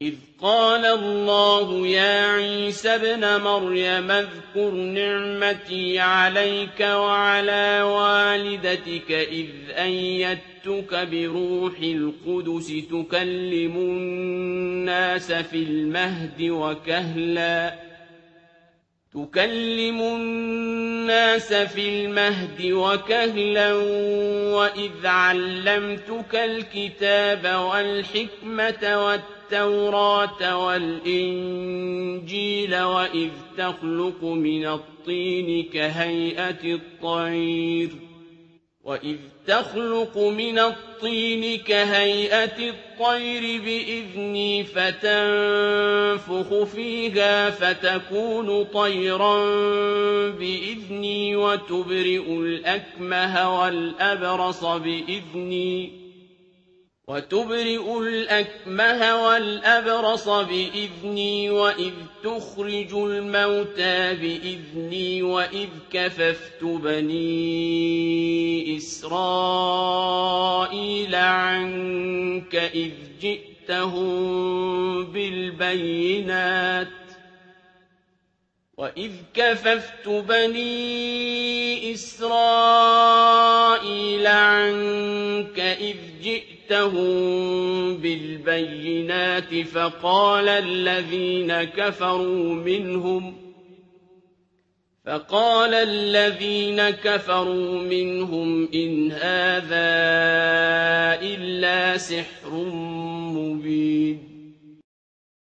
إذ قال الله يا عيسى ابن مريم اذكر نعمتي عليك وعلى والدتك إذ أيدتك بروح القدس تكلم الناس في المهد وكهلا وإذ علمتك الكتاب والحكمة والتوراة والإنجيل وإذ تخلق من الطين كهيئة الطير بإذني فتنفخ فيها فتكون طيرا بإذني وتبرئ الأكمه والأبرص بإذني وإذ تخرج الموتى بإذني وإذ كففت بني إسرائيل عنك إذ جئتهم بالبينات فقال الذين كفروا منهم إن هذا إلا سحر مبين